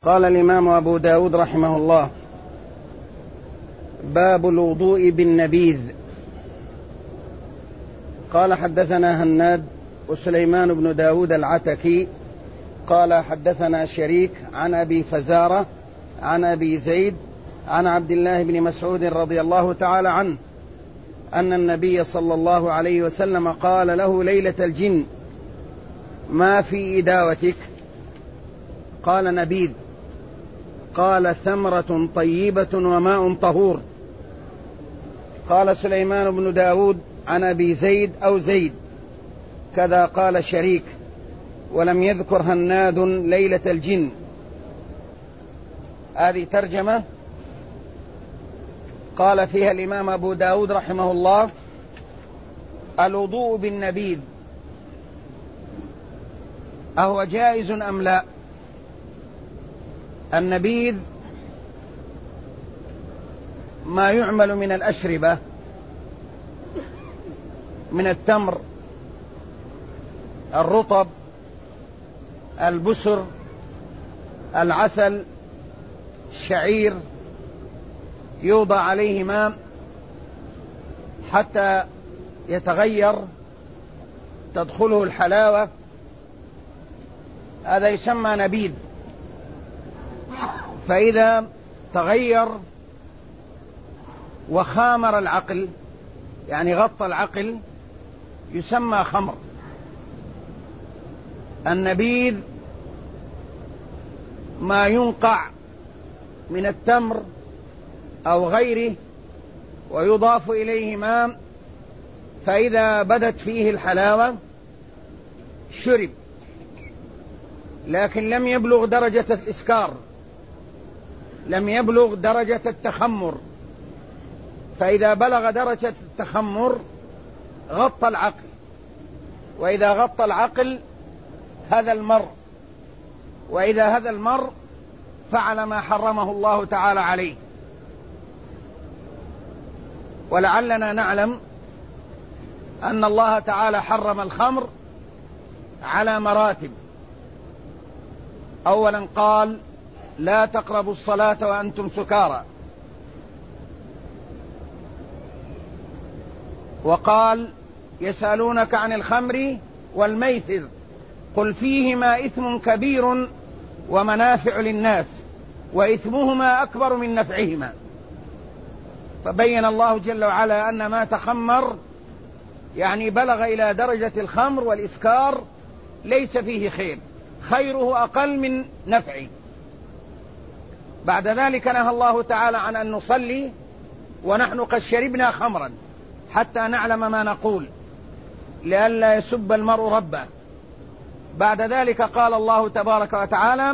قال الإمام أبو داود رحمه الله: باب الوضوء بالنبيذ. قال: حدثنا هناد وسليمان بن داود العتكي قال: حدثنا شريك عن أبي فزارة عن أبي زيد عن عبد الله بن مسعود رضي الله تعالى عنه أن النبي صلى الله عليه وسلم قال له ليلة الجن: ما في إداوتك؟ قال: نبيذ. قال: ثمرة طيبة وماء طهور. قال سليمان بن داود عن أبي زيد أو زيد، كذا قال شريك، ولم يذكر هناد ليلة الجن. هذه ترجمة قال فيها الإمام أبو داود رحمه الله: الوضوء بالنبيذ أهو جائز أم لا؟ النبيذ ما يعمل من الأشربة من التمر، الرطب، البسر، العسل، الشعير، يوضع عليه ماء حتى يتغير تدخله الحلاوة، هذا يسمى نبيذ. فإذا تغير وخامر العقل، يعني غطى العقل، يسمى خمر. النبيذ ما ينقع من التمر أو غيره ويضاف إليه ماء، فإذا بدت فيه الحلاوة شرب، لكن لم يبلغ درجة الإسكار، لم يبلغ درجة التخمر. فإذا بلغ درجة التخمر غطى العقل، وإذا غطى العقل هذا المرء، وإذا هذا المرء فعل ما حرمه الله تعالى عليه. ولعلنا نعلم أن الله تعالى حرم الخمر على مراتب. أولا قال: لا تقربوا الصلاة وأنتم سكارى، وقال: يسألونك عن الخمر والميسر قل فيهما إثم كبير ومنافع للناس وإثمهما أكبر من نفعهما. فبين الله جل وعلا أن ما تخمر يعني بلغ إلى درجة الخمر والإسكار ليس فيه خير، خيره أقل من نفعه. بعد ذلك نهى الله تعالى عن أن نصلي ونحن قد شربنا خمرا حتى نعلم ما نقول لئلا يسب المرء ربه. بعد ذلك قال الله تبارك وتعالى: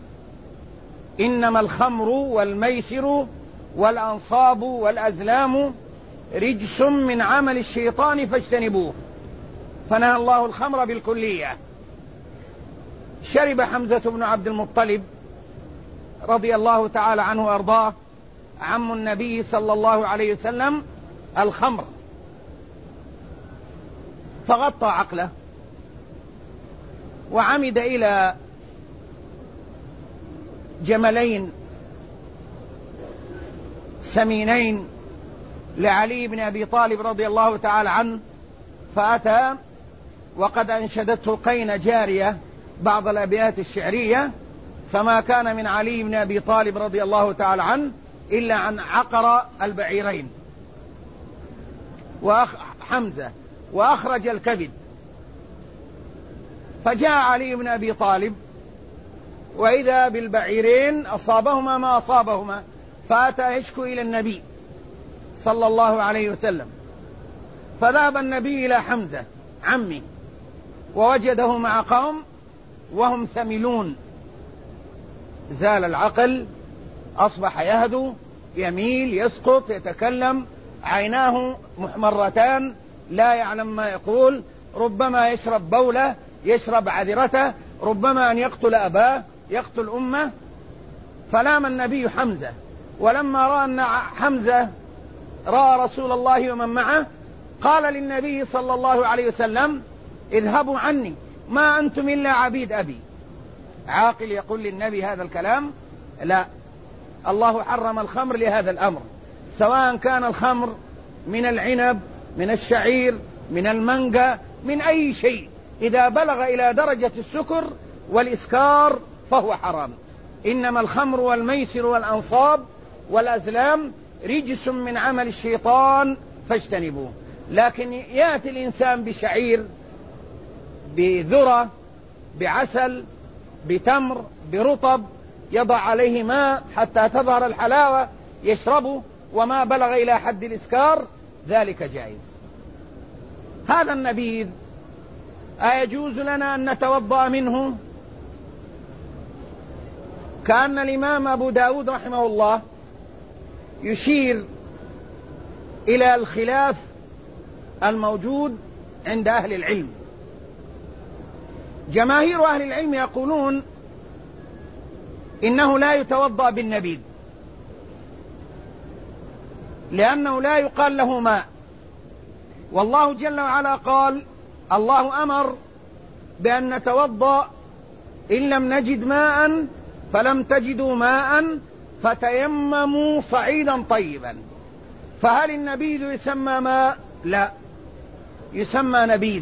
إنما الخمر والميسر والأنصاب والأزلام رجس من عمل الشيطان فاجتنبوه. فنهى الله الخمر بالكلية. شرب حمزة بن عبد المطلب رضي الله تعالى عنه وأرضاه عم النبي صلى الله عليه وسلم الخمر، فغطى عقله وعمد إلى جملين سمينين لعلي بن أبي طالب رضي الله تعالى عنه، فأتى وقد أنشدته قين جارية بعض الأبيات الشعرية، فما كان من علي بن أبي طالب رضي الله تعالى عنه إلا عن عقر البعيرين وحمزة وأخرج الكبد. فجاء علي بن أبي طالب وإذا بالبعيرين أصابهما ما أصابهما، فأتى يشكو إلى النبي صلى الله عليه وسلم. فذهب النبي إلى حمزة عمي ووجده مع قوم وهم ثملون، زال العقل، أصبح يهدو، يميل، يسقط، يتكلم، عيناه محمرتان، لا يعلم ما يقول، ربما يشرب بوله، يشرب عذرته، ربما أن يقتل أباه، يقتل أمه. فلام النبي حمزة، ولما رأى أن حمزة رأى رسول الله ومن معه قال للنبي صلى الله عليه وسلم: اذهبوا عني، ما أنتم إلا عبيد أبي. عاقل يقول للنبي هذا الكلام؟ لا، الله حرم الخمر لهذا الأمر، سواء كان الخمر من العنب، من الشعير، من المانجا، من أي شيء، إذا بلغ إلى درجة السكر والإسكار فهو حرام. إنما الخمر والميسر والأنصاب والأزلام رجس من عمل الشيطان فاجتنبوه. لكن يأتي الإنسان بشعير، بذرة، بعسل، بتمر، برطب، يضع عليه ماء حتى تظهر الحلاوة يشربه وما بلغ إلى حد الإسكار، ذلك جائز. هذا النبيذ أيجوز لنا أن نتوضأ منه؟ كأن الإمام أبو داود رحمه الله يشير إلى الخلاف الموجود عند أهل العلم. جماهير أهل العلم يقولون إنه لا يتوضأ بالنبيذ، لأنه لا يقال له ماء، والله جل وعلا قال: الله أمر بأن نتوضأ إن لم نجد ماء فلم تجدوا ماء فتيمموا صعيدا طيبا. فهل النبيذ يسمى ماء؟ لا، يسمى نبيذ،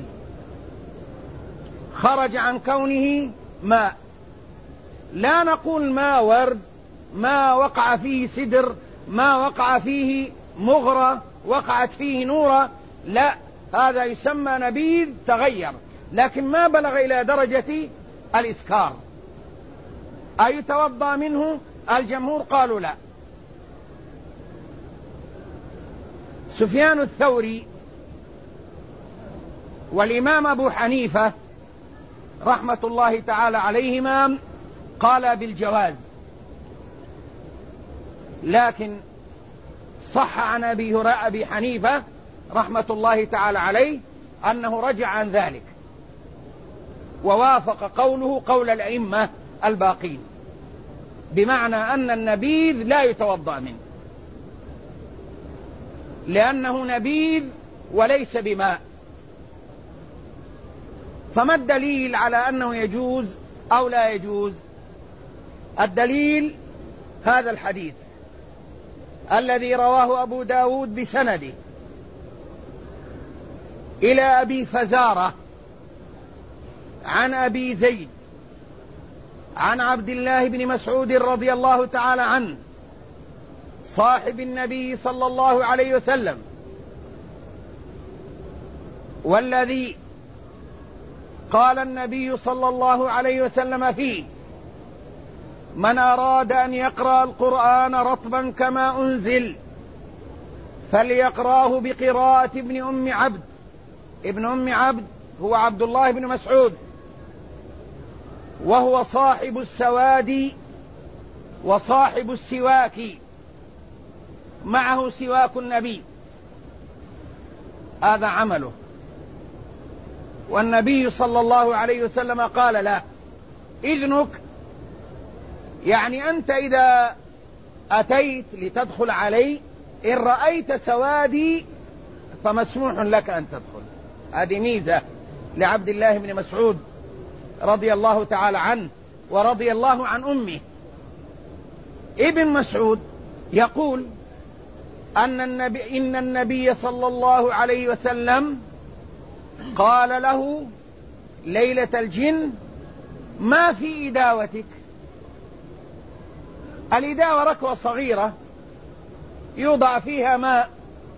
خرج عن كونه ماء. لا نقول ماء ورد، ما وقع فيه سدر، ما وقع فيه مغرة، وقعت فيه نورة، لا، هذا يسمى نبيذ تغير، لكن ما بلغ إلى درجة الإسكار. أيتوضأ منه؟ الجمهور قالوا لا. سفيان الثوري والإمام أبو حنيفة رحمة الله تعالى عليهما قال بالجواز، لكن صح عن أبي حنيفة رحمة الله تعالى عليه أنه رجع عن ذلك، ووافق قوله قول الأئمة الباقين، بمعنى أن النبيذ لا يتوضأ منه، لأنه نبيذ وليس بماء. فما الدليل على أنه يجوز أو لا يجوز؟ الدليل هذا الحديث الذي رواه أبو داود بسنده إلى أبي فزارة عن أبي زيد عن عبد الله بن مسعود رضي الله تعالى عنه صاحب النبي صلى الله عليه وسلم، والذي قال النبي صلى الله عليه وسلم فيه: من أراد أن يقرأ القرآن رطبا كما أنزل فليقرأه بقراءة ابن أم عبد. ابن أم عبد هو عبد الله بن مسعود، وهو صاحب السواد وصاحب السواك، معه سواك النبي، هذا عمله. والنبي صلى الله عليه وسلم قال: لا، إذنك، يعني أنت إذا أتيت لتدخل علي إن رأيت سوادي فمسموح لك أن تدخل. هذه ميزة لعبد الله بن مسعود رضي الله تعالى عنه ورضي الله عن أمه. ابن مسعود يقول إن النبي صلى الله عليه وسلم قال له ليلة الجن: ما في إداوتك؟ الإداوة ركوة صغيرة يوضع فيها ماء،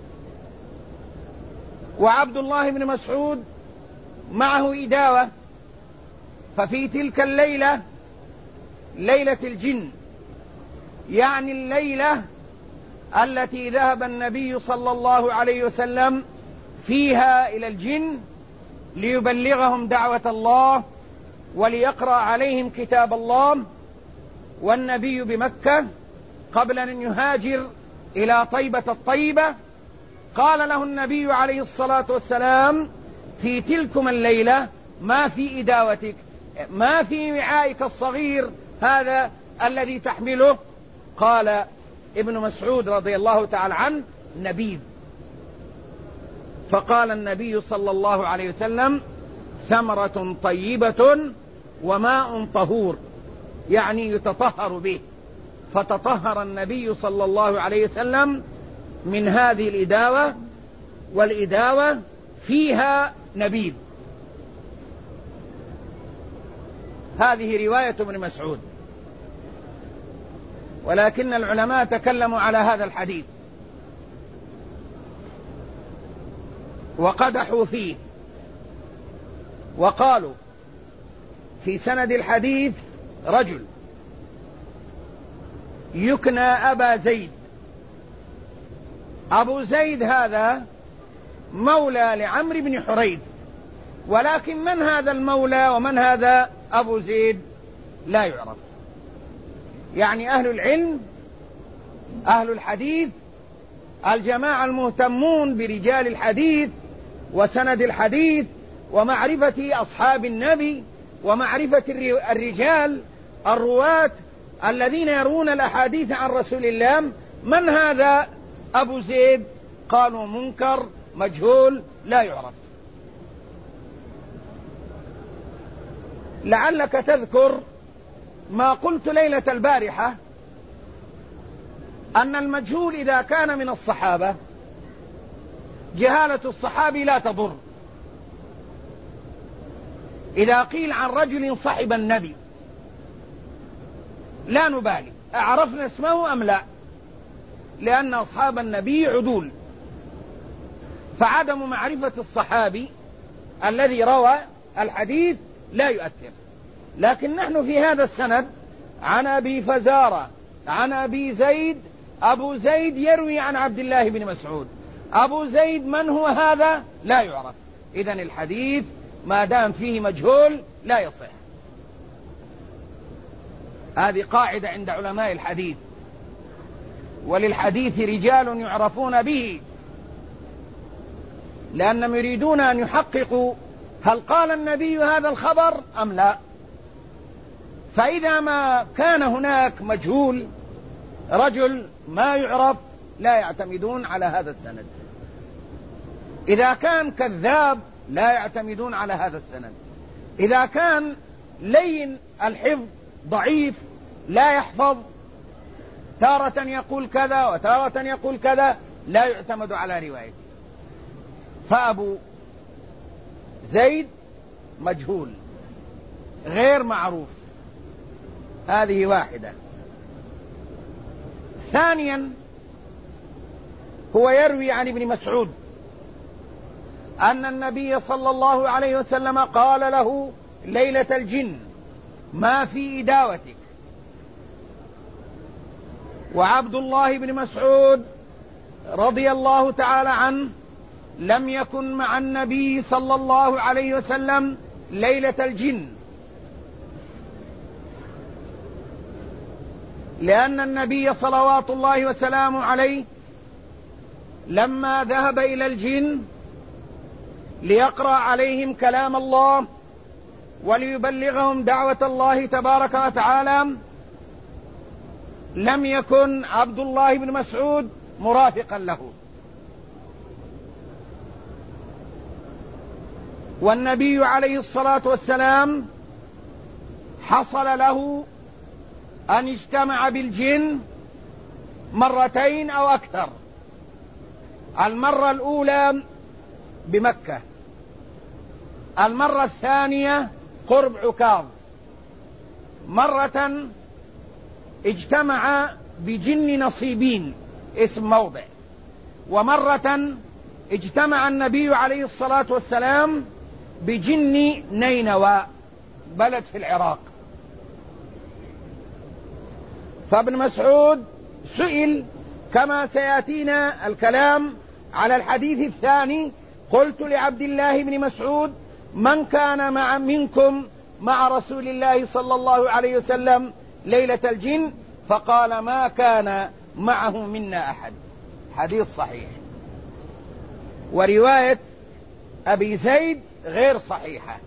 وعبد الله بن مسعود معه إداوة. ففي تلك الليلة، ليلة الجن، يعني الليلة التي ذهب النبي صلى الله عليه وسلم فيها إلى الجن ليبلغهم دعوة الله وليقرأ عليهم كتاب الله، والنبي بمكة قبل أن يهاجر إلى طيبة الطيبة. قال له النبي عليه الصلاة والسلام: في تلكم الليلة ما في إداوتك، ما في وعائك الصغير هذا الذي تحمله. قال ابن مسعود رضي الله تعالى عنه: نبيذ. فقال النبي صلى الله عليه وسلم: ثمرة طيبة وماء طهور. يعني يتطهر به، فتطهر النبي صلى الله عليه وسلم من هذه الإداوة، والإداوة فيها نبيذ. هذه رواية ابن مسعود، ولكن العلماء تكلموا على هذا الحديث وقدحوا فيه، وقالوا في سند الحديث رجل يكنى أبا زيد. أبو زيد هذا مولى لعمرو بن حريث، ولكن من هذا المولى ومن هذا أبو زيد لا يعرف. يعني أهل العلم، أهل الحديث، الجماعة المهتمون برجال الحديث وسند الحديث ومعرفة أصحاب النبي ومعرفة الرجال الرواة الذين يروون الأحاديث عن رسول الله، من هذا أبو زيد؟ قالوا منكر مجهول لا يعرف. لعلك تذكر ما قلت ليلة البارحة، أن المجهول إذا كان من الصحابة جهالة الصحابي لا تضر. إذا قيل عن رجل صحب النبي لا نبالي أعرفنا اسمه أم لا، لأن أصحاب النبي عدول، فعدم معرفة الصحابي الذي روى الحديث لا يؤثر. لكن نحن في هذا السند عن أبي فزارة عن أبي زيد، أبو زيد يروي عن عبد الله بن مسعود. أبو زيد من هو هذا؟ لا يعرف. إذن الحديث ما دام فيه مجهول لا يصح. هذه قاعدة عند علماء الحديث، وللحديث رجال يعرفون به، لأنهم يريدون أن يحققوا هل قال النبي هذا الخبر أم لا. فإذا ما كان هناك مجهول رجل ما يعرف لا يعتمدون على هذا السند. إذا كان كذاب لا يعتمدون على هذا السند. إذا كان لين الحفظ ضعيف لا يحفظ، تارة يقول كذا وتارة يقول كذا، لا يعتمد على روايته. فأبو زيد مجهول غير معروف، هذه واحدة. ثانيا هو يروي عن ابن مسعود أن النبي صلى الله عليه وسلم قال له ليلة الجن ما في إداوتك. وعبد الله بن مسعود رضي الله تعالى عنه لم يكن مع النبي صلى الله عليه وسلم ليلة الجن، لأن النبي صلوات الله وسلامه عليه لما ذهب إلى الجن ليقرأ عليهم كلام الله وليبلغهم دعوة الله تبارك وتعالى، لم يكن عبد الله بن مسعود مرافقا له. والنبي عليه الصلاة والسلام حصل له أن اجتمع بالجن مرتين أو أكثر. المرة الأولى بمكة، المرة الثانية قرب عكاظ، مرة اجتمع بجن نصيبين اسم موضع، ومرة اجتمع النبي عليه الصلاة والسلام بجن نينوى بلد في العراق. فابن مسعود سئل كما سيأتينا الكلام على الحديث الثاني: قلت لعبد الله بن مسعود من كان منكم مع رسول الله صلى الله عليه وسلم ليلة الجن؟ فقال ما كان معه منا أحد. حديث صحيح. ورواية أبي زيد غير صحيحة،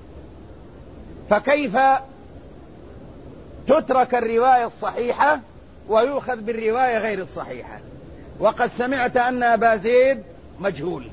فكيف تترك الرواية الصحيحة ويؤخذ بالرواية غير الصحيحة؟ وقد سمعت أن أبا زيد مجهول.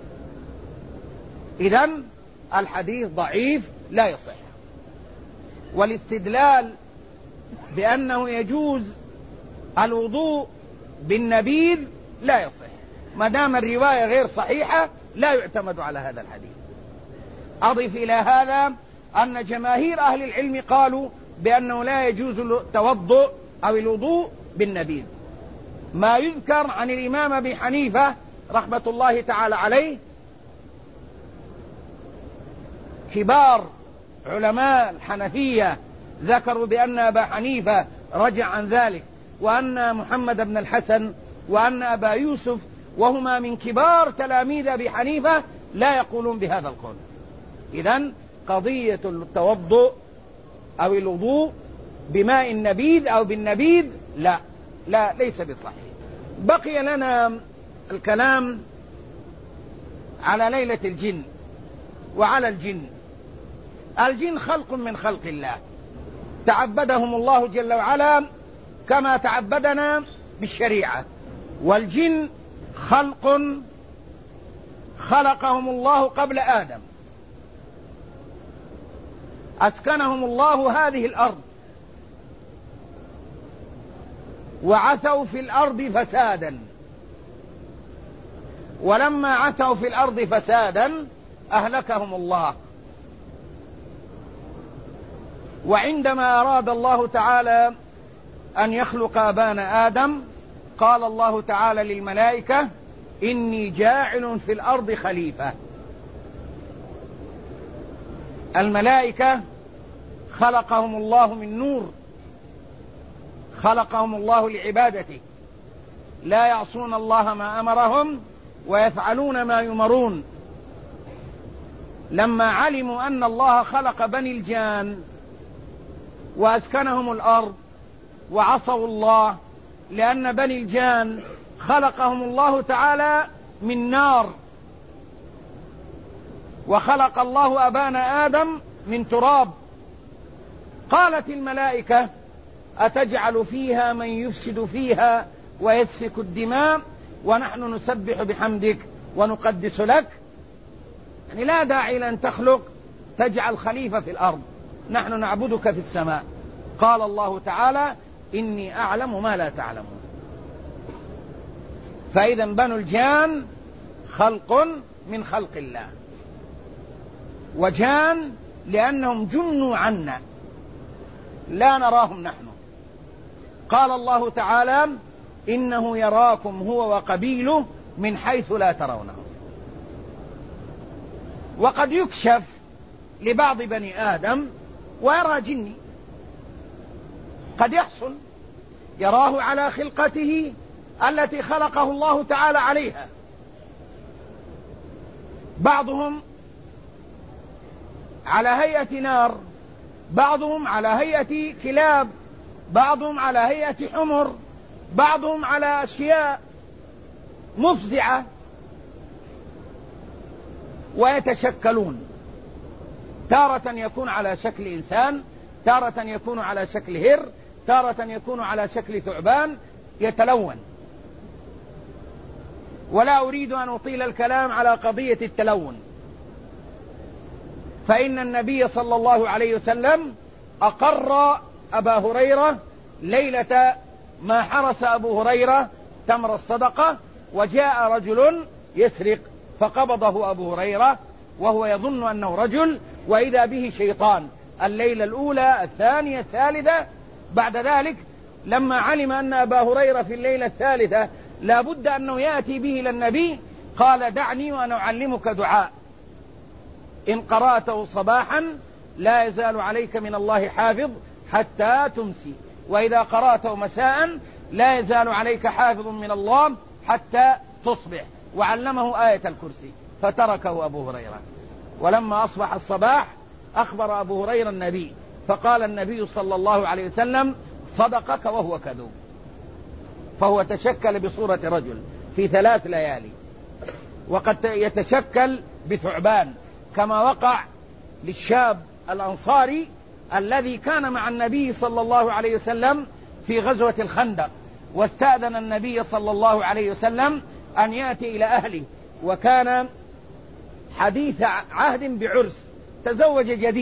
إذن الحديث ضعيف لا يصح. والاستدلال بأنه يجوز الوضوء بالنبيذ لا يصح، ما دام الرواية غير صحيحة لا يعتمد على هذا الحديث. أضف إلى هذا أن جماهير أهل العلم قالوا بأنه لا يجوز التوضؤ أو الوضوء بالنبيذ. ما يذكر عن الإمام أبي حنيفة رحمة الله تعالى عليه، كبار علماء الحنفية ذكروا بأن أبا حنيفة رجع عن ذلك، وأن محمد بن الحسن وأن أبا يوسف وهما من كبار تلاميذ أبي حنيفة لا يقولون بهذا القول. إذن قضية التوضؤ أو الوضوء بماء النبيذ أو بالنبيذ لا ليس بصحيح. بقي لنا الكلام على ليلة الجن وعلى الجن. الجن خلق من خلق الله، تعبدهم الله جل وعلا كما تعبدنا بالشريعة، والجن خلق خلقهم الله قبل آدم، أسكنهم الله هذه الأرض وعثوا في الأرض فسادا، ولما عثوا في الأرض فسادا أهلكهم الله. وعندما أراد الله تعالى أن يخلق أبانا آدم قال الله تعالى للملائكة إني جاعل في الأرض خليفة. الملائكة خلقهم الله من نور، خلقهم الله لعبادته، لا يعصون الله ما أمرهم ويفعلون ما يمرون. لما علموا أن الله خلق بني الجان وأسكنهم الأرض وعصوا الله، لأن بني الجان خلقهم الله تعالى من نار، وخلق الله أبانا آدم من تراب. قالت الملائكة أتجعل فيها من يفسد فيها ويسفك الدماء ونحن نسبح بحمدك ونقدس لك؟ يعني لا داعي لأن تخلق تجعل خليفة في الأرض، نحن نعبدك في السماء. قال الله تعالى إني أعلم ما لا تعلمون. فإذا بنو الجان خلق من خلق الله، وجان لأنهم جنوا عنا لا نراهم نحن. قال الله تعالى إنه يراكم هو وقبيله من حيث لا ترونه. وقد يكشف لبعض بني آدم ويرى جني، قد يحصل يراه على خلقته التي خلقه الله تعالى عليها. بعضهم على هيئة نار، بعضهم على هيئة كلاب، بعضهم على هيئة حمر، بعضهم على أشياء مفزعة، ويتشكلون. تارة يكون على شكل إنسان، تارة يكون على شكل هر، تارة يكون على شكل ثعبان، يتلون. ولا أريد أن أطيل الكلام على قضية التلون، فإن النبي صلى الله عليه وسلم أقر أبا هريرة ليلة ما حرس أبو هريرة تمر الصدقة، وجاء رجل يسرق فقبضه أبو هريرة وهو يظن أنه رجل، وإذا به شيطان. الليلة الأولى، الثانية، الثالثة. بعد ذلك لما علم أن أبا هريرة في الليلة الثالثة لا بد أنه يأتي به إلى النبي قال دعني وأنا أعلمك دعاء إن قرأته صباحا لا يزال عليك من الله حافظ حتى تمسي، وإذا قرأته مساء لا يزال عليك حافظ من الله حتى تصبح، وعلمه آية الكرسي فتركه أبو هريرة. ولما أصبح الصباح أخبر أبو هريرة النبي، فقال النبي صلى الله عليه وسلم صدقك وهو كذوب. فهو تشكل بصورة رجل في 3 ليالي، وقد يتشكل بثعبان كما وقع للشاب الأنصاري الذي كان مع النبي صلى الله عليه وسلم في غزوة الخندق، واستأذن النبي صلى الله عليه وسلم أن يأتي إلى أهله، وكان حديث عهد بعرس، تزوج جديد،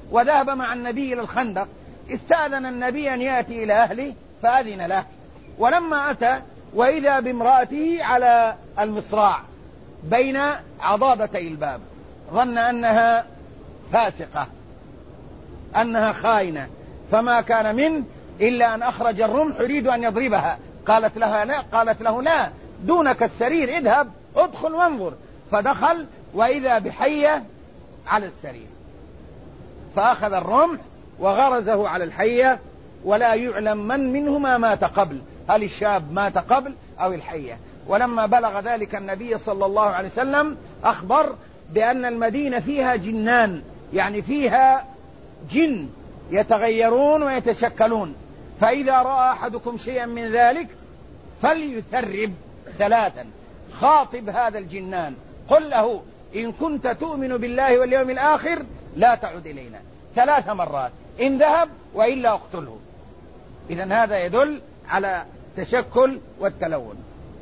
وذهب مع النبي إلى الخندق، استأذن النبي أن يأتي إلى أهله فأذن له، ولما أتى وإذا بامرأته على المصراع بين عضادتي الباب، ظن أنها فاسقة، أنها خائنة، فما كان منه إلا أن أخرج الرمح يريد أن يضربها. قالت له لا، دونك السرير، اذهب ادخل وانظر. فدخل وإذا بحية على السرير، فأخذ الرمح وغرزه على الحية، ولا يعلم من منهما مات قبل، هل الشاب مات قبل أو الحية. ولما بلغ ذلك النبي صلى الله عليه وسلم أخبر بأن المدينة فيها جنان، يعني فيها جن يتغيرون ويتشكلون، فإذا رأى أحدكم شيئا من ذلك فليثرب 3، خاطب هذا الجنان، قل له إن كنت تؤمن بالله واليوم الآخر لا تعد إلينا 3 مرات، إن ذهب وإلا اقتله. إذن هذا يدل على تشكل والتلون.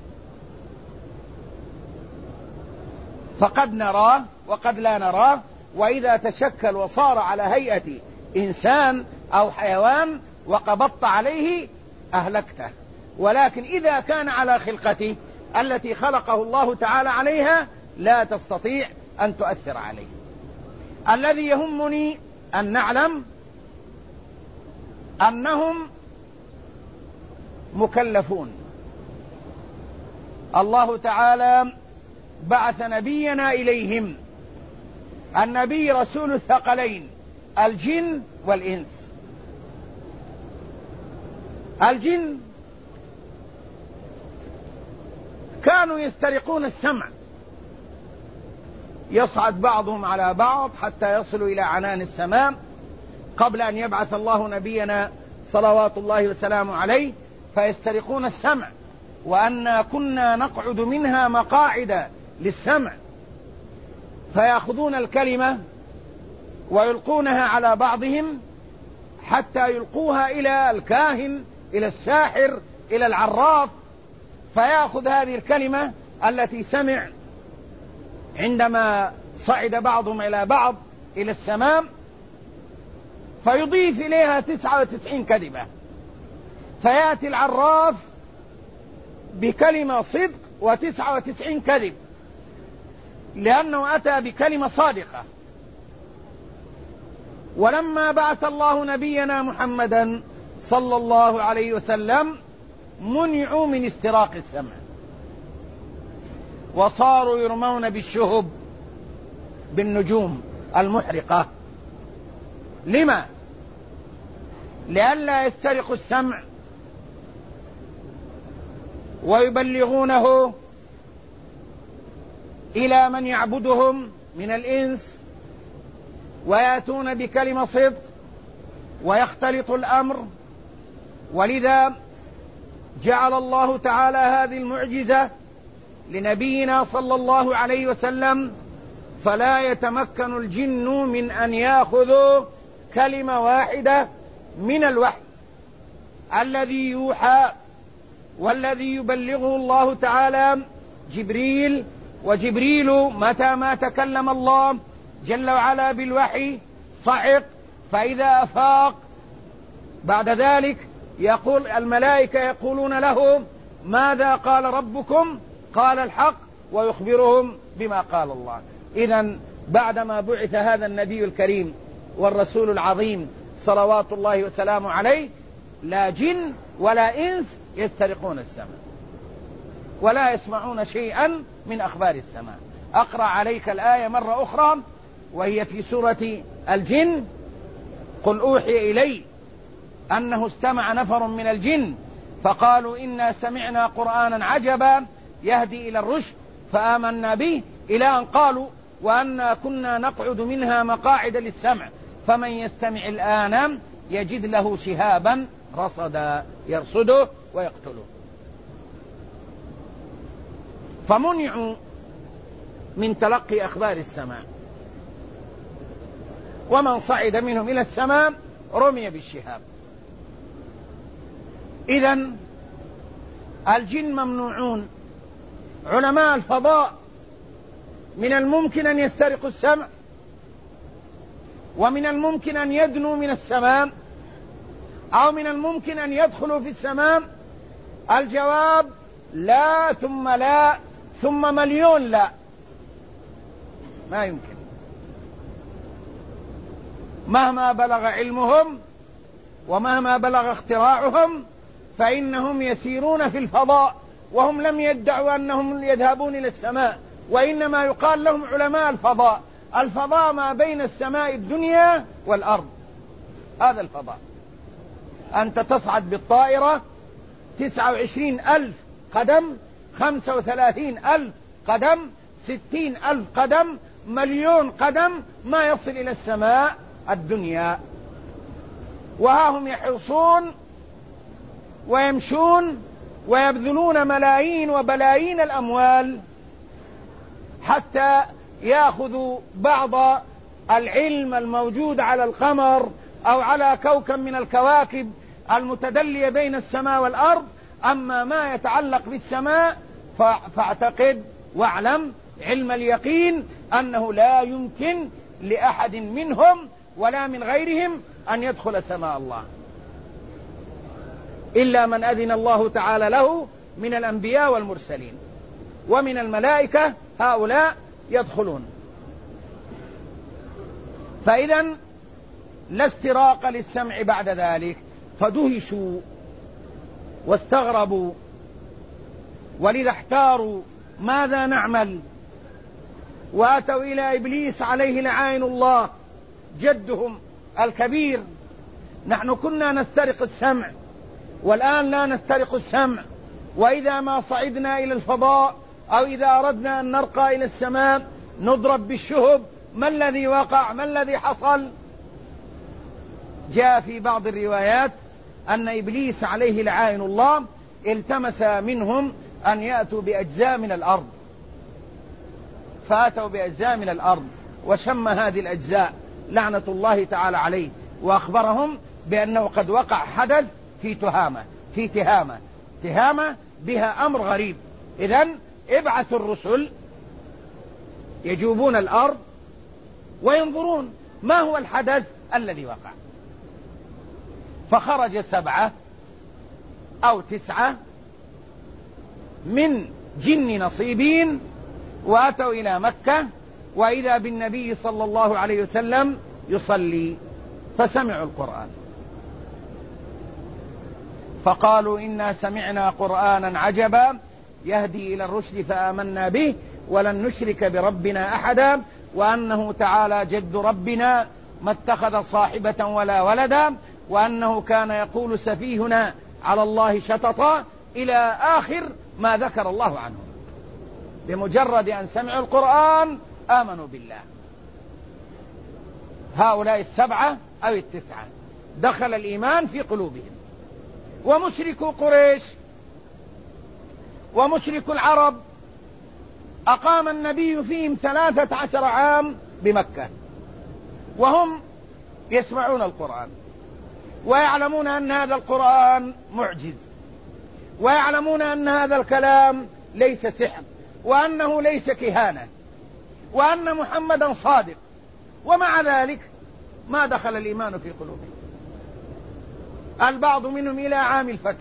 فقد نراه وقد لا نراه، وإذا تشكل وصار على هيئة إنسان أو حيوان وقبضت عليه أهلكته، ولكن إذا كان على خلقته التي خلقه الله تعالى عليها لا تستطيع أن تؤثر عليه. الذي يهمني أن نعلم أنهم مكلفون. الله تعالى بعث نبينا إليهم، النبي رسول الثقلين الجن والإنس. الجن كانوا يسترقون السمع، يصعد بعضهم على بعض حتى يصلوا إلى عنان السماء قبل أن يبعث الله نبينا صلوات الله وسلامه عليه، فيسترقون السمع، وأنا كنا نقعد منها مقاعد للسمع، فيأخذون الكلمة ويلقونها على بعضهم حتى يلقوها إلى الكاهن، إلى الساحر، إلى العراف، فيأخذ هذه الكلمة التي سمع عندما صعد بعضهم إلى بعض إلى السماء، فيضيف إليها 99 كلمة، فيأتي العراف بكلمة صدق و99 كذب، لأنه أتى بكلمة صادقة. ولما بعث الله نبينا محمدا صلى الله عليه وسلم منعوا من استراق السمع، وصاروا يرمون بالشهب، بالنجوم المحرقة. لما؟ لئلا يسترقوا السمع ويبلغونه إلى من يعبدهم من الإنس، ويأتون بكلمة صدق ويختلط الأمر. ولذا جعل الله تعالى هذه المعجزة لنبينا صلى الله عليه وسلم، فلا يتمكن الجن من أن يأخذوا كلمة واحدة من الوحي الذي يوحى والذي يبلغه الله تعالى جبريل، وجبريل متى ما تكلم الله جل وعلا بالوحي صعق، فإذا أفاق بعد ذلك يقول الملائكة يقولون له ماذا قال ربكم؟ قال الحق، ويخبرهم بما قال الله. إذن بعدما بعث هذا النبي الكريم والرسول العظيم صلوات الله وسلامه عليه، لا جن ولا إنس يسترقون السماء ولا يسمعون شيئا من أخبار السماء. أقرأ عليك الآية مرة أخرى وهي في سورة الجن: قل أوحي إلي أنه استمع نفر من الجن فقالوا إنا سمعنا قرآنا عجبا يهدي إلى الرشد فآمنا به، إلى أن قالوا وأنا كنا نقعد منها مقاعد للسمع فمن يستمع الآن يجد له شهابا رصدا يرصده ويقتله. فمنعوا من تلقي أخبار السماء، ومن صعد منهم إلى السماء رمي بالشهاب. إذن الجن ممنوعون. علماء الفضاء من الممكن أن يسترقوا السمع ومن الممكن أن يدنوا من السماء أو من الممكن أن يدخلوا في السماء؟ الجواب لا ثم لا ثم مليون لا، ما يمكن. مهما بلغ علمهم ومهما بلغ اختراعهم فإنهم يسيرون في الفضاء، وهم لم يدعوا أنهم يذهبون إلى السماء، وإنما يقال لهم علماء الفضاء. الفضاء ما بين السماء الدنيا والأرض، هذا الفضاء. أنت تصعد بالطائرة 29,000 قدم، 35,000 قدم، 60,000 قدم، مليون قدم، ما يصل إلى السماء الدنيا. وها هم يحرصون ويمشون ويبذلون ملايين وبلايين الأموال حتى يأخذوا بعض العلم الموجود على القمر أو على كوكب من الكواكب المتدلية بين السماء والأرض. أما ما يتعلق بالسماء فاعتقد واعلم علم اليقين أنه لا يمكن لأحد منهم ولا من غيرهم أن يدخل سماء الله إلا من أذن الله تعالى له من الأنبياء والمرسلين، ومن الملائكة هؤلاء يدخلون. فإذا لا استراق للسمع بعد ذلك، فدهشوا واستغربوا، ولذا احتاروا ماذا نعمل، وأتوا إلى إبليس عليه لعائن الله جدهم الكبير. نحن كنا نسترق السمع والآن لا نسترق السمع، وإذا ما صعدنا إلى الفضاء أو إذا أردنا أن نرقى إلى السماء نضرب بالشهب. ما الذي وقع؟ ما الذي حصل؟ جاء في بعض الروايات أن إبليس عليه لعائن الله التمس منهم أن يأتوا بأجزاء من الأرض، فأتوا بأجزاء من الأرض وشم هذه الأجزاء لعنة الله تعالى عليه، وأخبرهم بأنه قد وقع حدث في تهامة بها أمر غريب. إذن ابعثوا الرسل يجوبون الأرض وينظرون ما هو الحدث الذي وقع. فخرج 7 أو 9 من جن نصيبين وأتوا إلى مكة، وإذا بالنبي صلى الله عليه وسلم يصلي، فسمعوا القرآن فقالوا إنا سمعنا قرآنا عجبا يهدي إلى الرشد فآمنا به ولن نشرك بربنا أحدا وأنه تعالى جد ربنا ما اتخذ صاحبة ولا ولدا وأنه كان يقول سفيهنا على الله شططا إلى آخر ما ذكر الله عنه. بمجرد أن سمعوا القرآن آمنوا بالله. هؤلاء 7 أو 9 دخل الإيمان في قلوبهم. ومشركو قريش ومشركو العرب أقام النبي فيهم 13 عام بمكة، وهم يسمعون القرآن ويعلمون أن هذا القرآن معجز، ويعلمون أن هذا الكلام ليس سحر، وأنه ليس كهانة، وأن محمدا صادق، ومع ذلك ما دخل الإيمان في قلوبهم. البعض منهم إلى عام الفتح،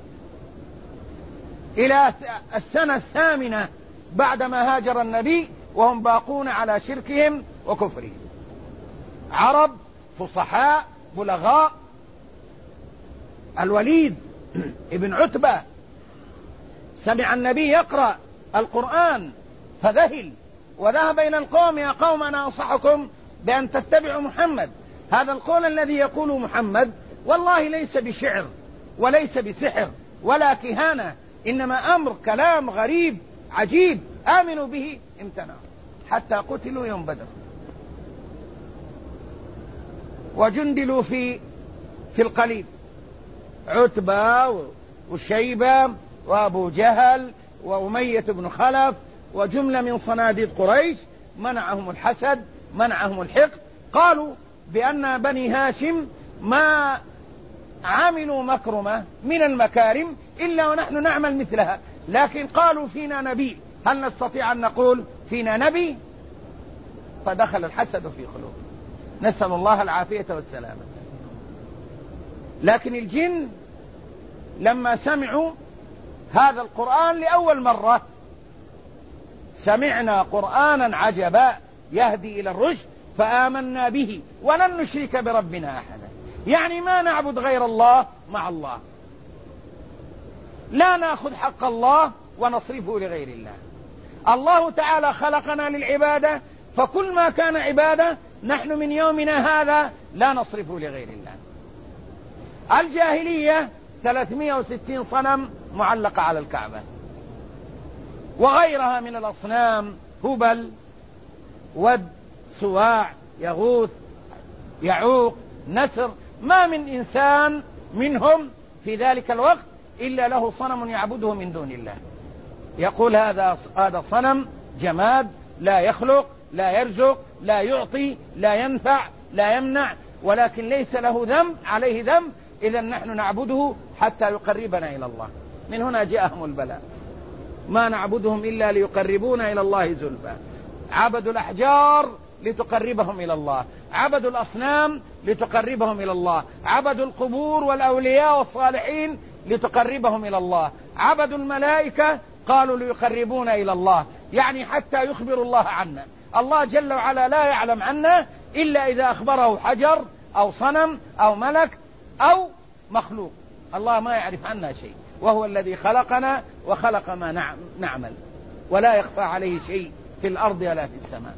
إلى السنة 8 بعدما هاجر النبي، وهم باقون على شركهم وكفرهم. عرب فصحاء بلغاء. الوليد ابن عتبة سمع النبي يقرأ القرآن فذهل وذهب إلى القوم: يا قوم أنا أنصحكم بأن تتبعوا محمد. هذا القول الذي يقول محمد والله ليس بشعر وليس بسحر ولا كهانة، إنما أمر كلام غريب عجيب، آمنوا به. امتنعوا حتى قتلوا يوم بدر، وجندلوا في القليب، عتبة وشيبة وأبو جهل وأمية بن خلف وجملة من صناديد قريش. منعهم الحسد، منعهم الحقد. قالوا بأن بني هاشم ما عملوا مكرمة من المكارم إلا ونحن نعمل مثلها، لكن قالوا فينا نبي، هل نستطيع أن نقول فينا نبي؟ فدخل الحسد في قلوبهم. نسأل الله العافية والسلامة. لكن الجن لما سمعوا هذا القرآن لأول مرة، سمعنا قرآنا عجبا يهدي إلى الرشد فآمنا به ولن نشرك بربنا أحدا. يعني ما نعبد غير الله مع الله، لا نأخذ حق الله ونصرفه لغير الله. الله تعالى خلقنا للعبادة، فكل ما كان عبادة نحن من يومنا هذا لا نصرفه لغير الله. الجاهلية 360 صنم معلقة على الكعبة وغيرها من الأصنام، هبل، ود، سواع، يغوث، يعوق، نسر، ما من إنسان منهم في ذلك الوقت إلا له صنم يعبده من دون الله. يقول هذا صنم جماد، لا يخلق، لا يرزق، لا يعطي، لا ينفع، لا يمنع، ولكن ليس له ذنب، عليه ذنب، إذا نحن نعبده حتى يقربنا إلى الله. من هنا جاءهم البلاء، ما نعبدهم إلا ليقربونا إلى الله زلفى. عبدوا الأحجار لتقربهم إلى الله، عبدوا الأصنام لتقربهم إلى الله، عبدوا القبور والأولياء والصالحين لتقربهم إلى الله، عبدوا الملائكة قالوا ليقربونا إلى الله، يعني حتى يخبروا الله عنا. الله جل وعلا لا يعلم عنا إلا إذا أخبره حجر أو صنم أو ملك أو مخلوق. الله ما يعرف عنا شيء، وهو الذي خلقنا وخلق ما نعمل، ولا يخفى عليه شيء في الأرض ولا في السماء.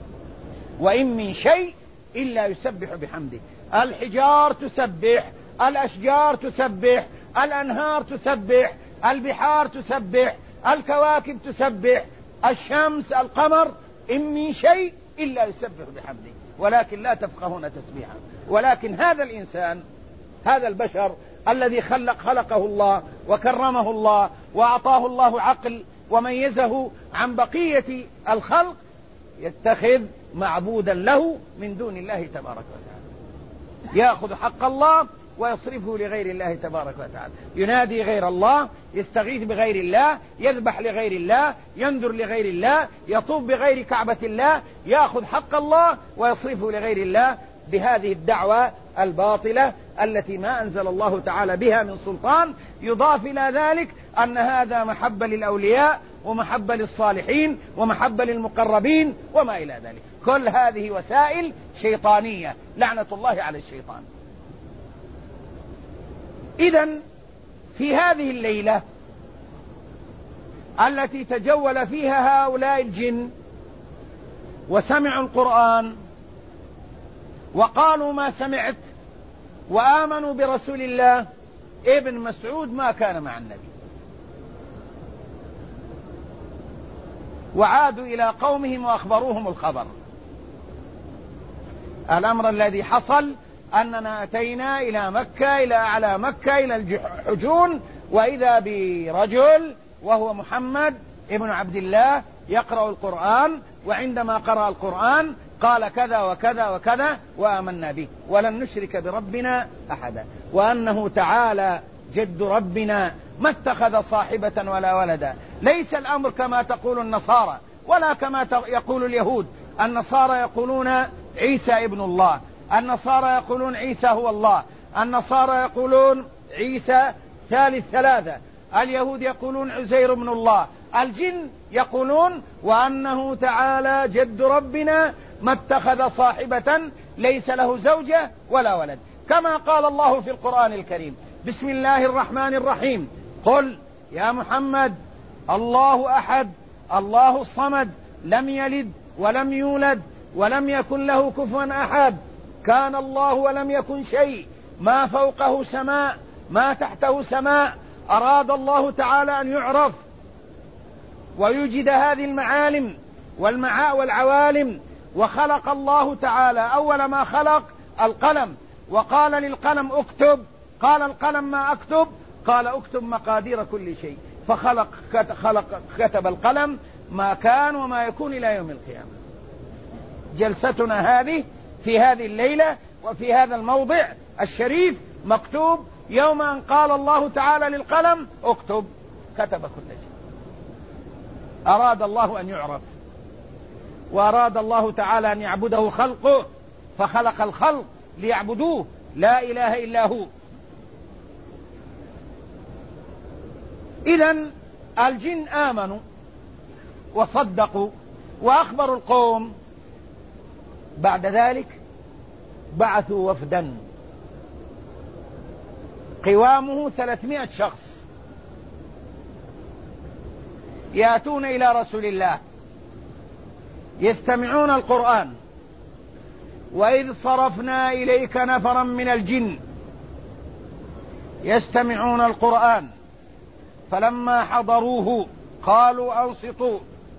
وإن من شيء إلا يسبح بحمده. الحجار تسبح، الأشجار تسبح، الأنهار تسبح، البحار تسبح، الكواكب تسبح، الشمس، القمر، إن من شيء إلا يسبح بحمده ولكن لا تفقهون تسبيحا. ولكن هذا الإنسان، هذا البشر الذي خلقه الله وكرمه الله وأعطاه الله عقل وميزه عن بقية الخلق، يتخذ معبودا له من دون الله تبارك وتعالى، يأخذ حق الله ويصرفه لغير الله تبارك وتعالى، ينادي غير الله، يستغيث بغير الله، يذبح لغير الله، ينذر لغير الله، يطوف بغير كعبة الله، يأخذ حق الله ويصرفه لغير الله بهذه الدعوة الباطلة التي ما أنزل الله تعالى بها من سلطان. يضاف إلى ذلك أن هذا محبة للأولياء ومحبة للصالحين ومحبة للمقربين وما إلى ذلك. كل هذه وسائل شيطانية، لعنة الله على الشيطان. إذن في هذه الليلة التي تجول فيها هؤلاء الجن وسمعوا القرآن وقالوا ما سمعت وآمنوا برسول الله، ابن مسعود ما كان مع النبي، وعادوا إلى قومهم وأخبروهم الخبر. الأمر الذي حصل أننا أتينا إلى مكة، إلى أعلى مكة، إلى الحجون، وإذا برجل وهو محمد ابن عبد الله يقرأ القرآن، وعندما قرأ القرآن قال كذا وكذا وكذا وآمنا به ولن نشرك بربنا أحدا، وأنه تعالى جد ربنا ما اتخذ صاحبة ولا ولدا. ليس الأمر كما تقول النصارى ولا كما يقول اليهود. النصارى يقولون عيسى ابن الله، النصارى يقولون عيسى هو الله، النصارى يقولون عيسى ثالث ثلاثة، اليهود يقولون عزير ابن الله، الجن يقولون وأنه تعالى جد ربنا ما اتخذ صاحبة ليس له زوجة ولا ولد، كما قال الله في القرآن الكريم: بسم الله الرحمن الرحيم، قل يا محمد الله أحد الله الصمد لم يلد ولم يولد ولم يكن له كفوا أحد، كان الله ولم يكن شيء، ما فوقه سماء ما تحته سماء، أراد الله تعالى أن يعرف ويوجد هذه المعالم والعوالم، وخلق الله تعالى أول ما خلق القلم، وقال للقلم اكتب، قال القلم ما أكتب، قال اكتب مقادير كل شيء، كتب القلم ما كان وما يكون إلى يوم القيامة. جلستنا هذه في هذه الليلة وفي هذا الموضع الشريف مكتوب يوم أن قال الله تعالى للقلم اكتب، كتب كل شيء. أراد الله أن يعرف، وأراد الله تعالى أن يعبده خلقه فخلق الخلق ليعبدوه لا إله إلا هو. إذن الجن آمنوا وصدقوا وأخبروا القوم. بعد ذلك بعثوا وفدا قوامه 300 شخص يأتون إلى رسول الله يستمعون القرآن. وإذ صرفنا إليك نفرا من الجن يستمعون القرآن فلما حضروه قالوا أنصتوا،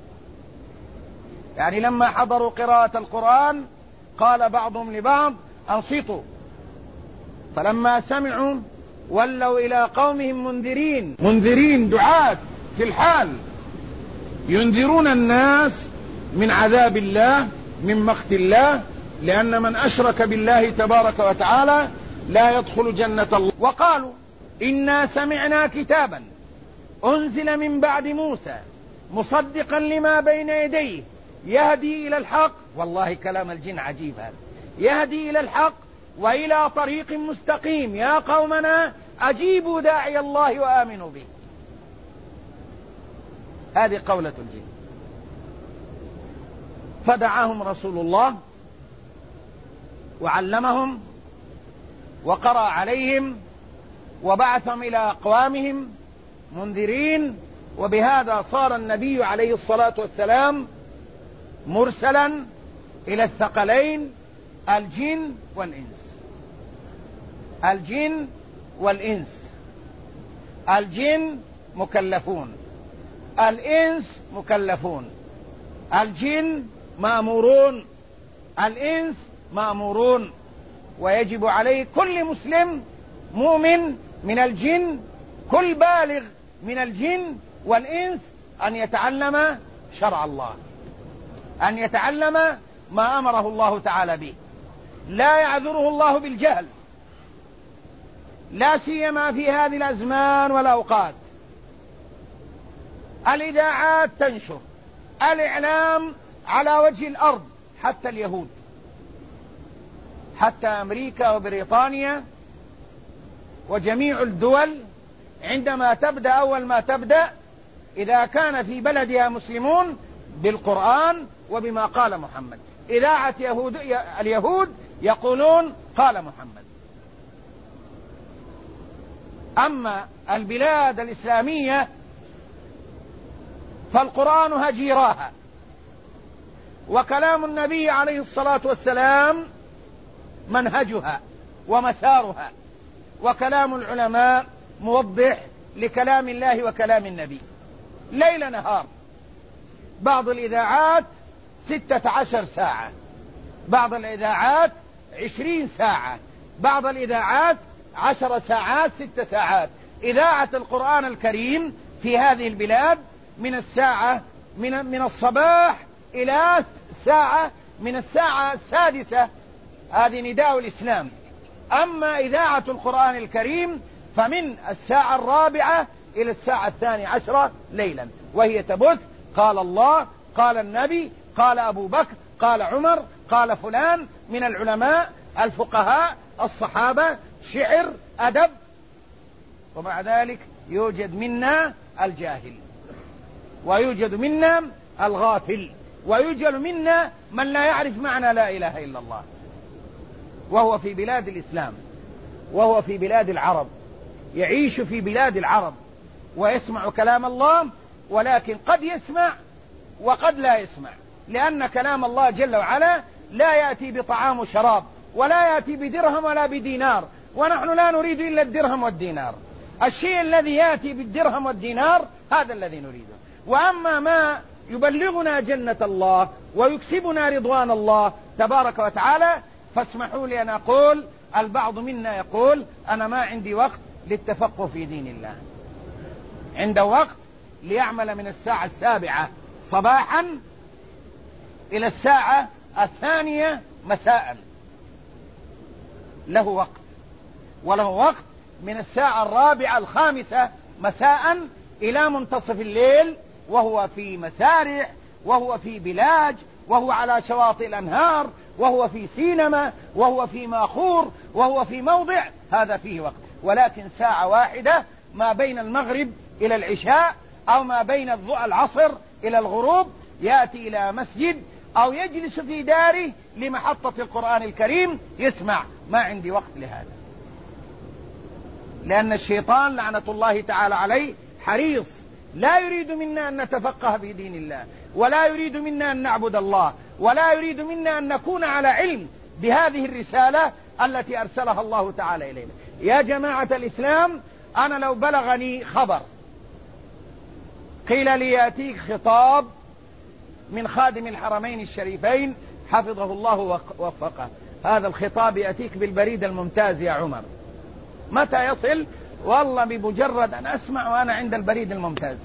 يعني لما حضروا قراءة القرآن قال بعضهم لبعض أنصتوا، فلما سمعوا ولوا إلى قومهم منذرين دعاة في الحال ينذرون الناس من عذاب الله من مقت الله، لأن من أشرك بالله تبارك وتعالى لا يدخل جنة الله. وقالوا إنا سمعنا كتابا أنزل من بعد موسى مصدقا لما بين يديه يهدي إلى الحق. والله كلام الجن عجيب هذا، يهدي إلى الحق وإلى طريق مستقيم يا قومنا أجيبوا داعي الله وآمنوا به. هذه قولة الجن. فدعاهم رسول الله وعلمهم وقرأ عليهم وبعثهم إلى أقوامهم منذرين. وبهذا صار النبي عليه الصلاة والسلام مرسلا إلى الثقلين الجن والإنس. الجن والإنس، الجن مكلفون، الإنس مكلفون. الجن مأمورون، الإنس مأمورون. ويجب عليه كل مسلم مؤمن من الجن، كل بالغ من الجن والإنس أن يتعلم شرع الله، أن يتعلم ما أمره الله تعالى به. لا يعذره الله بالجهل، لا سيما في هذه الأزمان والأوقات. الإذاعات تنشر، الإعلام على وجه الأرض، حتى اليهود، حتى أمريكا وبريطانيا وجميع الدول عندما تبدأ أول ما تبدأ إذا كان في بلدها مسلمون بالقرآن وبما قال محمد. إذاعة اليهود يقولون قال محمد. أما البلاد الإسلامية فالقرآن هجيراها، وكلام النبي عليه الصلاة والسلام منهجها ومسارها، وكلام العلماء موضح لكلام الله وكلام النبي ليل نهار. بعض الإذاعات 16 ساعة، بعض الإذاعات 20 ساعة، بعض الإذاعات 10 ساعات 6 ساعات. إذاعة القرآن الكريم في هذه البلاد من الساعة من الصباح إلى ساعة من الساعة 6، هذه نداء الإسلام. أما إذاعة القرآن الكريم فمن الساعة 4 إلى الساعة 12 ليلا، وهي تبث قال الله قال النبي قال أبو بكر قال عمر قال فلان من العلماء الفقهاء الصحابة، شعر أدب. ومع ذلك يوجد منا الجاهل، ويوجد منا الغافل، ويوجد منا من لا يعرف معنى لا إله إلا الله، وهو في بلاد الإسلام، وهو في بلاد العرب، يعيش في بلاد العرب ويسمع كلام الله، ولكن قد يسمع وقد لا يسمع، لأن كلام الله جل وعلا لا يأتي بطعام وشراب، ولا يأتي بدرهم ولا بدينار، ونحن لا نريد إلا الدرهم والدينار. الشيء الذي يأتي بالدرهم والدينار هذا الذي نريده. وأما ما يبلغنا جنة الله ويكسبنا رضوان الله تبارك وتعالى فاسمحوا لي أن أقول البعض منا يقول أنا ما عندي وقت للتفقه في دين الله، عنده وقت ليعمل من الساعة 7 صباحا إلى الساعة 2 مساء، له وقت. وله وقت من الساعة 4 5 مساء إلى منتصف الليل، وهو في مسارح، وهو في بلاج، وهو على شواطئ الأنهار، وهو في سينما وهو في ماخور وهو في موضع، هذا فيه وقت. ولكن ساعة واحدة ما بين المغرب إلى العشاء أو ما بين العصر إلى الغروب يأتي إلى مسجد أو يجلس في داره لمحطة القرآن الكريم يسمع، ما عندي وقت لهذا. لأن الشيطان لعنة الله تعالى عليه حريص، لا يريد منا أن نتفقه في دين الله، ولا يريد منا أن نعبد الله، ولا يريد منا أن نكون على علم بهذه الرسالة التي أرسلها الله تعالى إلينا. يا جماعة الإسلام، أنا لو بلغني خبر قيل لي يأتيك خطاب من خادم الحرمين الشريفين حفظه الله ووفقه، هذا الخطاب يأتيك بالبريد الممتاز يا عمر، متى يصل؟ والله بمجرد أن أسمع وأنا عند البريد الممتاز.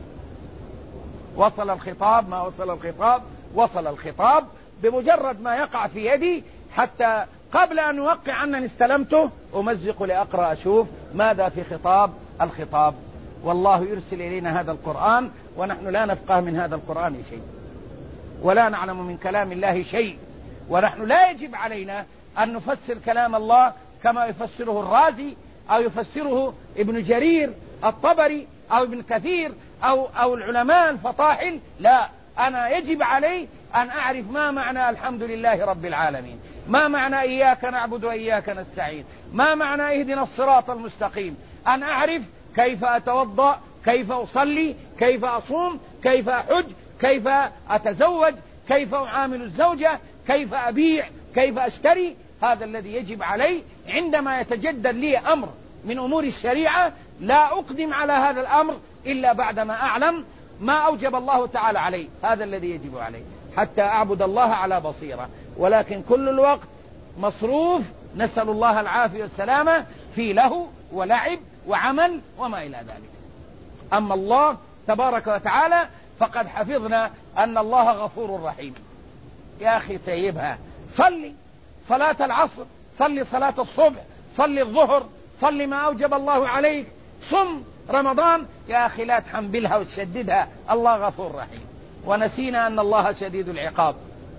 وصل الخطاب ما وصل الخطاب، وصل الخطاب بمجرد ما يقع في يدي، حتى قبل أن يوقع أنني استلمته أمزق لأقرأ أشوف ماذا في الخطاب. والله يرسل إلينا هذا القرآن ونحن لا نفقه من هذا القرآن شيء، ولا نعلم من كلام الله شيء، ونحن لا يجب علينا أن نفسر كلام الله كما يفسره الرازي أو يفسره ابن جرير الطبري أو ابن كثير أو العلماء الفطاحل. لا، أنا يجب علي أن أعرف ما معنى الحمد لله رب العالمين، ما معنى إياك نعبد وإياك نستعين، ما معنى اهدنا الصراط المستقيم، أن أعرف كيف أتوضأ، كيف أصلي، كيف أصوم، كيف أحج، كيف أتزوج، كيف أعامل الزوجة، كيف أبيع، كيف أشتري. هذا الذي يجب علي عندما يتجدد لي أمر من أمور الشريعة. لا أقدم على هذا الأمر إلا بعدما أعلم ما أوجب الله تعالى علي، هذا الذي يجب علي حتى أعبد الله على بصيرة. ولكن كل الوقت مصروف، نسأل الله العافية والسلامة، في له ولعب وعمل وما إلى ذلك. أما الله تبارك وتعالى فقد حفظنا أن الله غفور رحيم. يا أخي سيبها، صلي صلاة العصر، صلي صلاة الصبح، صلي الظهر، صلي ما أوجب الله عليك، صم رمضان، يا أخي لا تحنبلها وتشددها، الله غفور رحيم. ونسينا أن الله شديد العقاب،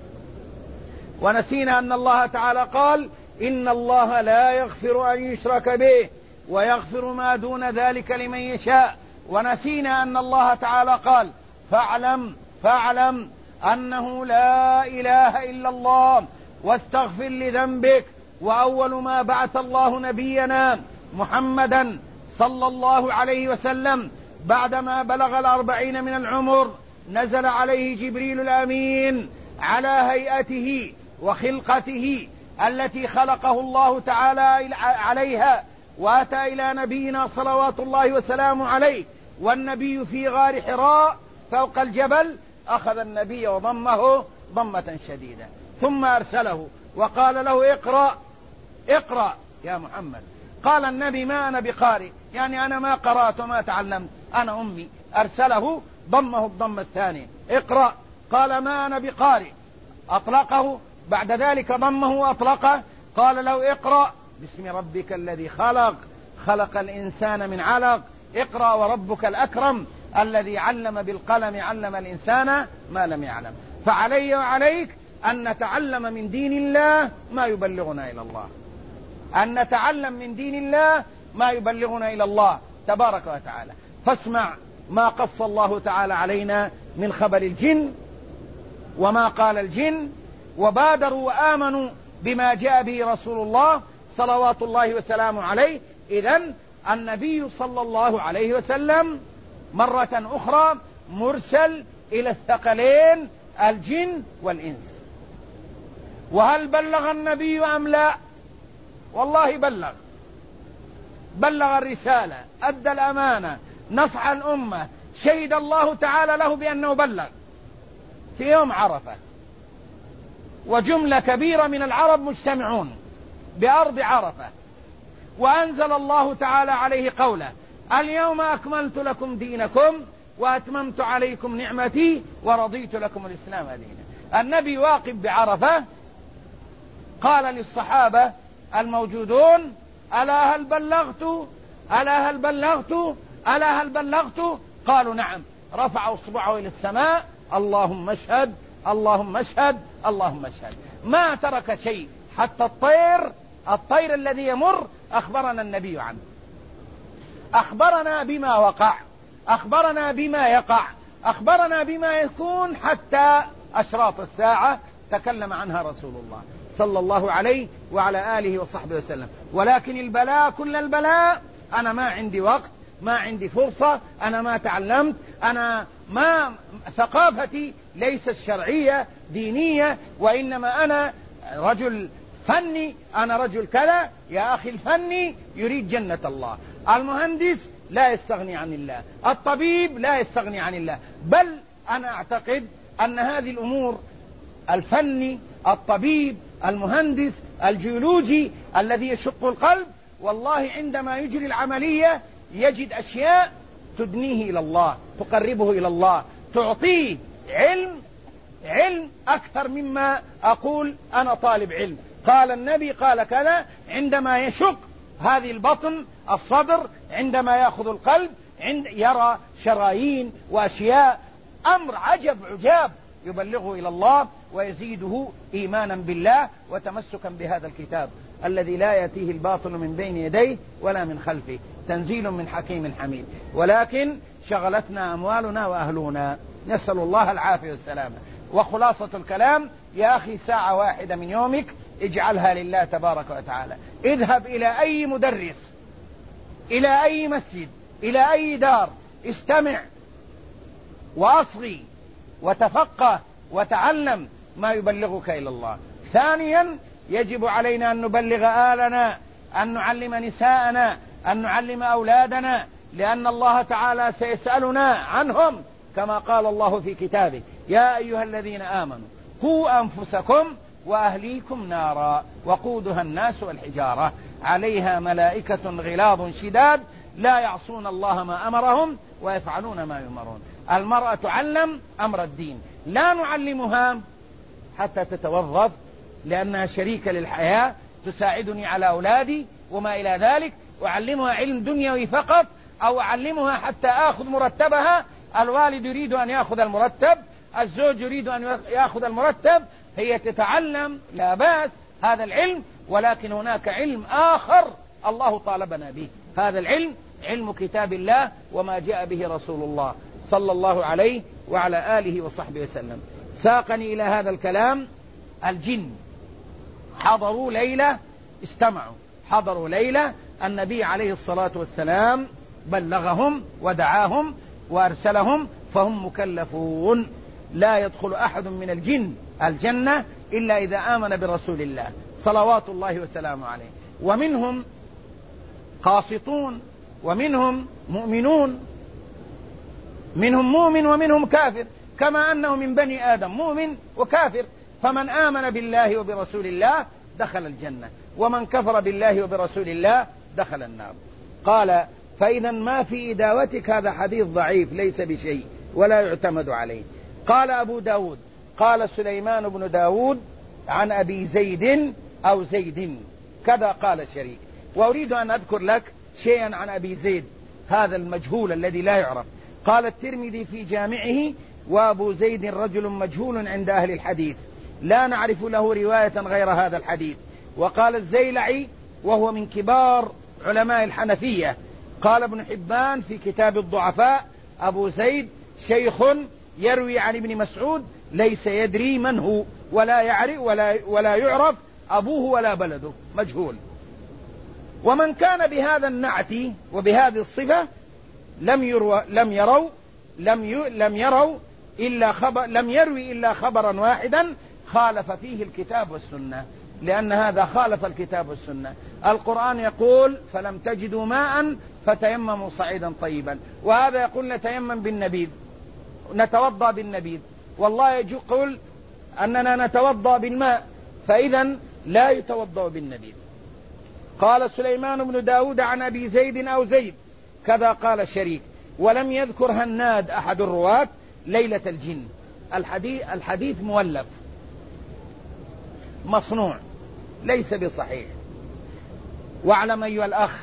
ونسينا أن الله تعالى قال إن الله لا يغفر أن يشرك به ويغفر ما دون ذلك لمن يشاء. ونسينا أن الله تعالى قال فاعلم أنه لا إله إلا الله واستغفر لذنبك. وأول ما بعث الله نبينا محمدا صلى الله عليه وسلم بعدما بلغ 40 من العمر نزل عليه جبريل الأمين على هيئته وخلقته التي خلقه الله تعالى عليها، وأتى إلى نبينا صلوات الله وسلامه عليه والنبي في غار حراء فوق الجبل. أخذ النبي وضمه ضمة شديدة، ثم أرسله وقال له اقرأ يا محمد. قال النبي ما أنا بقارئ، يعني أنا ما قرأت وما تعلمت، أنا أمي. أرسله ضمه الضمة الثانية، اقرأ. قال ما أنا بقارئ، أطلقه. بعد ذلك ضمه وأطلقه، قال له اقرأ باسم ربك الذي خلق الإنسان من علق، اقرأ وربك الأكرم الذي علم بالقلم علم الإنسان ما لم يعلم. فعلي وعليك أن نتعلم من دين الله ما يبلغنا إلى الله، أن نتعلم من دين الله ما يبلغنا إلى الله تبارك وتعالى. فاسمع ما قص الله تعالى علينا من خبر الجن وما قال الجن، وبادروا وآمنوا بما جاء به رسول الله صلوات الله وسلامه عليه. إذن النبي صلى الله عليه وسلم مرة أخرى مرسل إلى الثقلين الجن والإنس. وهل بلغ النبي أم لا؟ والله بلغ الرسالة، أدى الأمانة، نصح الأمة، شهد الله تعالى له بأنه بلغ. في يوم عرفة وجملة كبيرة من العرب مجتمعون بأرض عرفة، وأنزل الله تعالى عليه قوله اليوم أكملت لكم دينكم وأتممت عليكم نعمتي ورضيت لكم الإسلام دينا. النبي واقف بعرفة قال للصحابة الموجودون ألا هل بلغت؟ ألا هل بلغت؟ ألا هل بلغت؟ قالوا نعم. رفع أصبعه إلى السماء اللهم اشهد اللهم اشهد اللهم اشهد. ما ترك شيء، حتى الطير الذي يمر أخبرنا النبي عنه، أخبرنا بما وقع، أخبرنا بما يقع، أخبرنا بما يكون، حتى أشراط الساعة تكلم عنها رسول الله صلى الله عليه وعلى آله وصحبه وسلم. ولكن البلاء كل البلاء أنا ما عندي وقت، ما عندي فرصة، أنا ما تعلمت، أنا ما ثقافتي ليست شرعية دينية، وإنما أنا رجل فني، أنا رجل كذا. يا أخي الفني يريد جنة الله، المهندس لا يستغني عن الله، الطبيب لا يستغني عن الله. بل أنا أعتقد أن هذه الأمور، الفني، الطبيب، المهندس، الجيولوجي الذي يشق القلب، والله عندما يجري العملية يجد أشياء تدنيه إلى الله، تقربه إلى الله، تعطيه علم أكثر مما أقول أنا طالب علم. قال النبي قال كذا، عندما يشق هذه البطن الصدر، عندما يأخذ القلب، يرى شرايين وأشياء، أمر عجاب يبلغه إلى الله ويزيده إيمانا بالله وتمسكا بهذا الكتاب الذي لا يأتيه الباطل من بين يديه ولا من خلفه، تنزيل من حكيم حميد. ولكن شغلتنا أموالنا وأهلنا، نسأل الله العافية والسلامة. وخلاصة الكلام يا أخي، ساعة واحدة من يومك اجعلها لله تبارك وتعالى. اذهب إلى أي مدرس، إلى أي مسجد، إلى أي دار، استمع وأصغي وتفقه وتعلم ما يبلغك إلى الله. ثانيا، يجب علينا أن نبلغ آلنا، أن نعلم نساءنا، أن نعلم أولادنا، لأن الله تعالى سيسألنا عنهم، كما قال الله في كتابه: يا أيها الذين آمنوا قوا أنفسكم وأهليكم نارا وقودها الناس والحجارة عليها ملائكة غلاظ شداد لا يعصون الله ما أمرهم ويفعلون ما يؤمرون. المرأة تعلم أمر الدين، لا نعلمها حتى تتوظف لأنها شريكة للحياة، تساعدني على أولادي وما إلى ذلك، أعلمها علم دنيوي فقط، أو أعلمها حتى آخذ مرتبها. الوالد يريد أن يأخذ المرتب، الزوج يريد أن يأخذ المرتب، هي تتعلم لا بأس هذا العلم، ولكن هناك علم آخر الله طالبنا به. هذا العلم علم كتاب الله وما جاء به رسول الله صلى الله عليه وعلى آله وصحبه وسلم. ساقني إلى هذا الكلام الجن. حضروا ليلة، استمعوا، حضروا ليلة النبي عليه الصلاة والسلام بلغهم ودعاهم وأرسلهم، فهم مكلفون. لا يدخل أحد من الجن الجنة إلا إذا آمن برسول الله صلوات الله وسلامه عليه. ومنهم قاسطون ومنهم مؤمنون، منهم مؤمن ومنهم كافر، كما أنه من بني آدم مؤمن وكافر. فمن آمن بالله وبرسول الله دخل الجنة، ومن كفر بالله وبرسول الله دخل النار. قال: فإذا ما في إداوتك هذا حديث ضعيف ليس بشيء ولا يعتمد عليه. قال أبو داود: قال سليمان بن داود عن أبي زيد أو زيد كذا قال شريك. وأريد أن أذكر لك شيئا عن أبي زيد هذا المجهول الذي لا يعرف. قال الترمذي في جامعه: وأبو زيد رجل مجهول عند أهل الحديث، لا نعرف له رواية غير هذا الحديث. وقال الزيلعي وهو من كبار علماء الحنفية، قال ابن حبان في كتاب الضعفاء: أبو زيد شيخ يروي عن ابن مسعود ليس يدري من هو ولا يعرف ولا يعرف أبوه ولا بلده، مجهول. ومن كان بهذا النعت وبهذه الصفة لم يروي إلا خبرا واحدا خالف فيه الكتاب والسنة، لأن هذا خالف الكتاب والسنة. القرآن يقول: فلم تجدوا ماء فتيمموا صعيدا طيبا، وهذا يقول نتيمم بالنبيذ، نتوضأ بالنبيذ، والله يقول أننا نتوضأ بالماء، فإذا لا يتوضأ بالنبيذ. قال سليمان بن داود عن أبي زيد أو زيد كذا قال شريك. ولم يذكر هناد أحد الرواة ليلة الجن. الحديث مولف مصنوع ليس بصحيح. واعلم أيها الأخ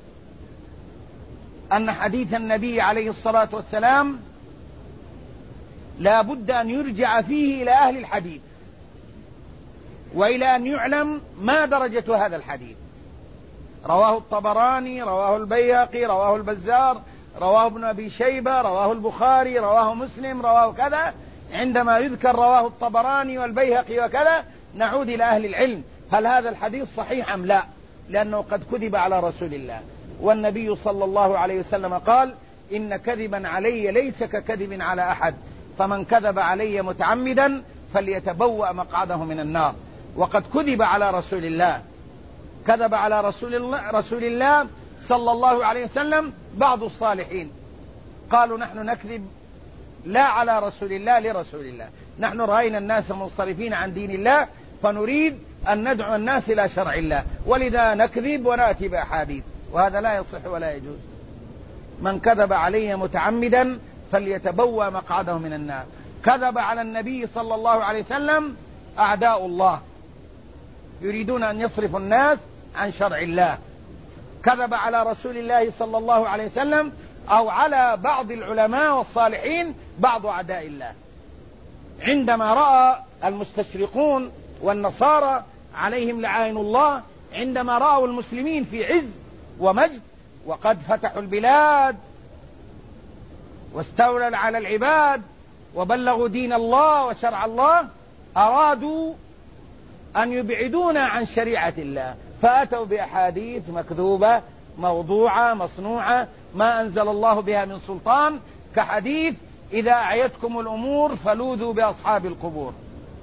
أن حديث النبي عليه الصلاة والسلام لا بد أن يرجع فيه إلى أهل الحديث. وإلى أن يعلم ما درجة هذا الحديث. رواه الطبراني، رواه البيهقي، رواه البزار، رواه ابن أبي شيبة، رواه البخاري، رواه مسلم، رواه كذا. عندما يذكر رواه الطبراني والبيهقي وكذا نعود إلى أهل العلم، هل هذا الحديث صحيح أم لا؟ لأنه قد كذب على رسول الله، والنبي صلى الله عليه وسلم قال: إن كذبا علي ليس ككذب على أحد، فمن كذب علي متعمدا فليتبوأ مقعده من النار. وقد كذب على رسول الله، كذب على رسول الله صلى الله عليه وسلم بعض الصالحين، قالوا: نحن نكذب لا على رسول الله لرسول الله، نحن رأينا الناس منصرفين عن دين الله فنريد أن ندعو الناس إلى شرع الله، ولذا نكذب ونأتي بأحاديث، وهذا لا يصح ولا يجوز. من كذب علي متعمدا فليتبوأ مقعده من النار. كذب على النبي صلى الله عليه وسلم أعداء الله يريدون أن يصرفوا الناس عن شرع الله. كذب على رسول الله صلى الله عليه وسلم أو على بعض العلماء والصالحين بعض أعداء الله. عندما رأى المستشرقون والنصارى عليهم لعائن الله، عندما رأوا المسلمين في عز ومجد وقد فتحوا البلاد واستولوا على العباد وبلغوا دين الله وشرع الله، أرادوا أن يبعدونا عن شريعة الله، فأتوا بأحاديث مكذوبة موضوعة مصنوعة ما أنزل الله بها من سلطان، كحديث: إذا أعيتكم الأمور فلوذوا بأصحاب القبور.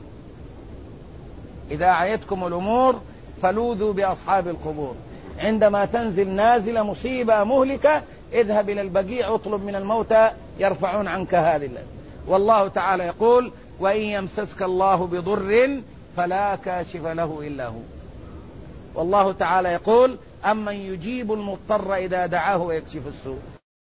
إذا أعيتكم الأمور فلوذوا بأصحاب القبور. عندما تنزل نازلة مصيبة مهلكة اذهب إلى البقيع اطلب من الموتى يرفعون عنك هذه. والله تعالى يقول: وإن يمسسك الله بضر فلا كاشف له إلا هو. والله تعالى يقول: أمن يجيب المضطر إذا دعاه ويكشف السوء.